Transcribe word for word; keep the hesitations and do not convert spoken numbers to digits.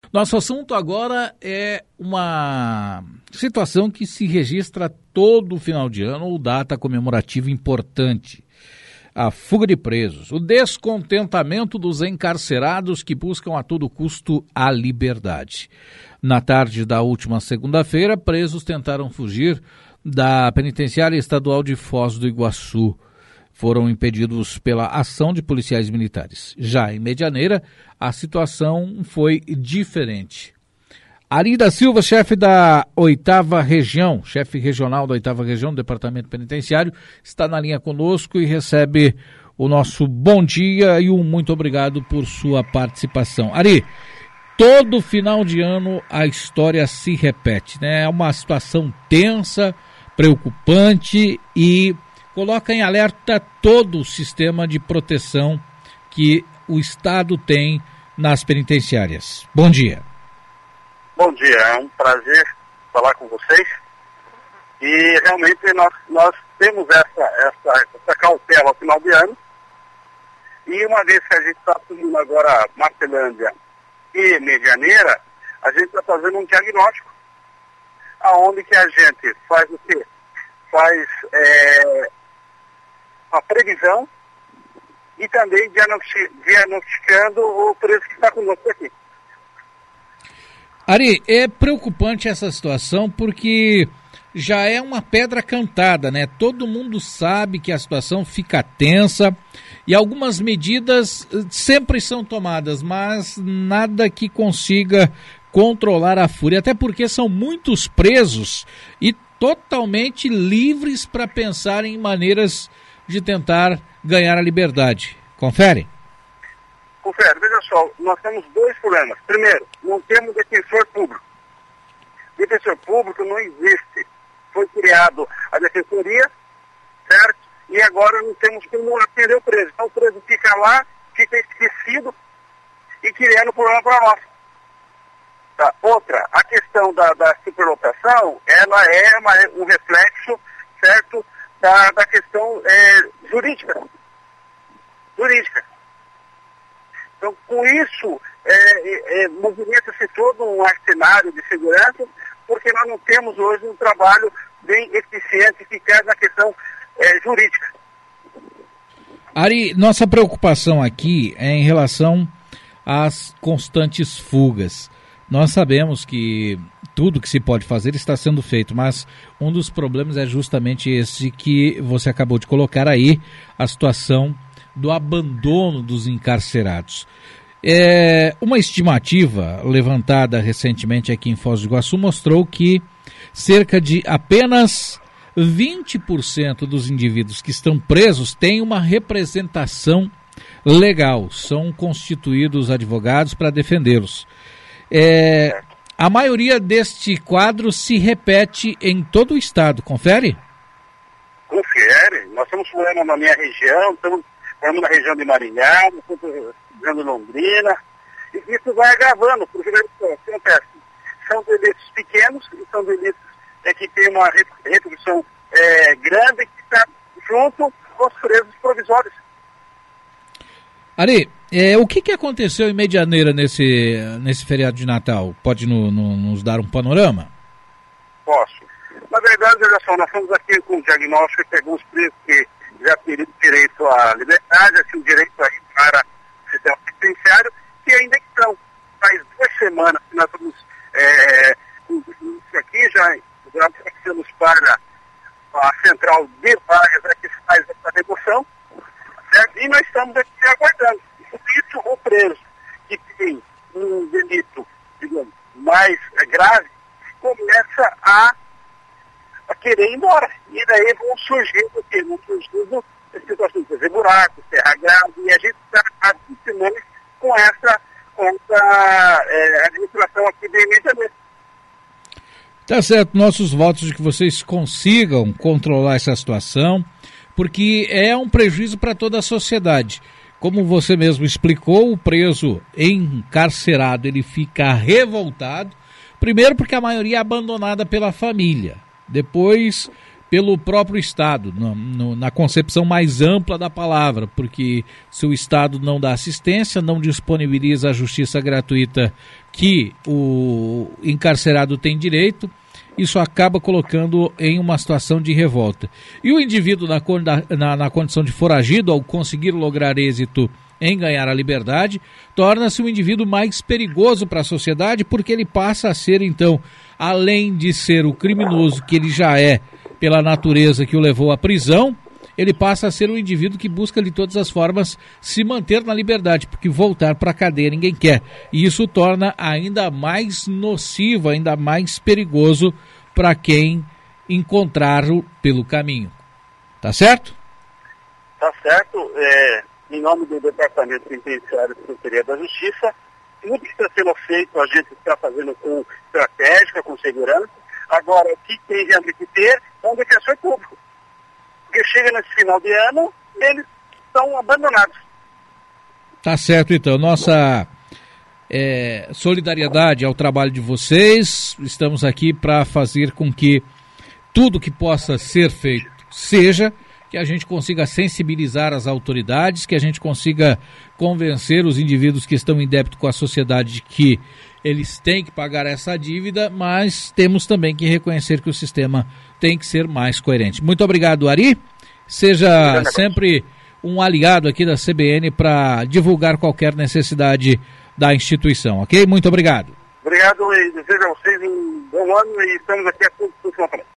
Nosso assunto agora é uma situação que se registra todo final de ano ou data comemorativa importante. A fuga de presos, o descontentamento dos encarcerados que buscam a todo custo a liberdade. Na tarde da última segunda-feira, presos tentaram fugir da penitenciária estadual de Foz do Iguaçu. Foram impedidos pela ação de policiais militares. Já em Medianeira, a situação foi diferente. Ari da Silva, chefe da oitava região, chefe regional da oitava região do Departamento Penitenciário, está na linha conosco e recebe o nosso bom dia e um muito obrigado por sua participação. Ari, todo final de ano a história se repete, né? É uma situação tensa, preocupante e coloca em alerta todo o sistema de proteção que o Estado tem nas penitenciárias. Bom dia. Bom dia, é um prazer falar com vocês. E realmente nós, nós temos essa, essa, essa cautela ao final de ano. E uma vez que a gente está assumindo agora Marcelândia e Medianeira, a gente está fazendo um diagnóstico, aonde que a gente faz o quê? Faz é, a previsão e também diagnosticando o preso que está conosco aqui. Ari, é preocupante essa situação porque já é uma pedra cantada, né? Todo mundo sabe que a situação fica tensa e algumas medidas sempre são tomadas, mas nada que consiga controlar a fúria, até porque são muitos presos e totalmente livres para pensar em maneiras de tentar ganhar a liberdade. Confere? Confere, veja só, nós temos dois problemas. Primeiro, não temos defensor público. Defensor público não existe. Foi criado a defensoria, certo? E agora não temos como atender o preso. Então o preso fica lá, fica esquecido e criando problema para nós. Tá. Outra, a questão da, da superlotação, ela é uma, um reflexo, certo, da, da questão é, jurídica. Jurídica. Então, com isso, é, é, movimenta-se todo um cenário de segurança, porque nós não temos hoje um trabalho bem eficiente e eficaz na questão é, jurídica. Ari, nossa preocupação aqui é em relação às constantes fugas. Nós sabemos que tudo que se pode fazer está sendo feito, mas um dos problemas é justamente esse que você acabou de colocar aí, a situação do abandono dos encarcerados. É, uma estimativa levantada recentemente aqui em Foz do Iguaçu mostrou que cerca de apenas vinte por cento dos indivíduos que estão presos têm uma representação legal, são constituídos advogados para defendê-los. É, a maioria deste quadro se repete em todo o estado, confere? Confere, nós temos problema na minha região, estamos Estamos na região de Maringá, na região de Londrina, e isso vai agravando, porque acontece, são delitos pequenos, e são delitos é, que têm uma repercussão é, grande, que está junto com os presos provisórios. Ari, é, o que, que aconteceu em Medianeira nesse, nesse feriado de Natal? Pode no, no, nos dar um panorama? Posso. Na verdade, olha só, nós estamos aqui com um diagnóstico que alguns presos que já teriam direito à liberdade, assim, o direito a ir para o sistema penitenciário, que ainda estão. Faz duas semanas que nós estamos é, com isso aqui, já, já estamos para a central de vagas é que faz essa remoção, certo? E nós estamos aqui aguardando. Por isso, o preso que tem um delito, digamos, mais é, grave, começa a a querer ir embora. E daí vão surgindo, porque vão surgindo situações de fazer buracos, terra grave, e a gente está há duas semanas com essa, com essa é, administração aqui de imediatamente. Tá certo, nossos votos de que vocês consigam controlar essa situação, porque é um prejuízo para toda a sociedade. Como você mesmo explicou, o preso encarcerado, ele fica revoltado, primeiro porque a maioria é abandonada pela família. Depois, pelo próprio Estado, no, no, na concepção mais ampla da palavra, porque se o Estado não dá assistência, não disponibiliza a justiça gratuita que o encarcerado tem direito, isso acaba colocando em uma situação de revolta. E o indivíduo na, na, na condição de foragido, ao conseguir lograr êxito em ganhar a liberdade, torna-se um indivíduo mais perigoso para a sociedade, porque ele passa a ser, então, além de ser o criminoso que ele já é, pela natureza que o levou à prisão, ele passa a ser um indivíduo que busca de todas as formas se manter na liberdade, porque voltar para a cadeia ninguém quer. E isso torna ainda mais nocivo, ainda mais perigoso para quem encontrá-lo pelo caminho. Tá certo? Tá certo. É, em nome do Departamento Penitenciário e Secretaria da Justiça, tudo que está sendo feito a gente está fazendo com estratégia, com segurança. Agora, o que tem realmente que ter é um defensor público. Porque chega nesse final de ano, eles estão abandonados. Tá certo, então. Nossa é, solidariedade ao trabalho de vocês. Estamos aqui para fazer com que tudo que possa ser feito seja, que a gente consiga sensibilizar as autoridades, que a gente consiga convencer os indivíduos que estão em débito com a sociedade de que eles têm que pagar essa dívida, mas temos também que reconhecer que o sistema tem que ser mais coerente. Muito obrigado, Ari. Seja sempre um aliado aqui da C B N para divulgar qualquer necessidade da instituição, ok? Muito obrigado. Obrigado e desejo a vocês um bom ano e estamos aqui a todos.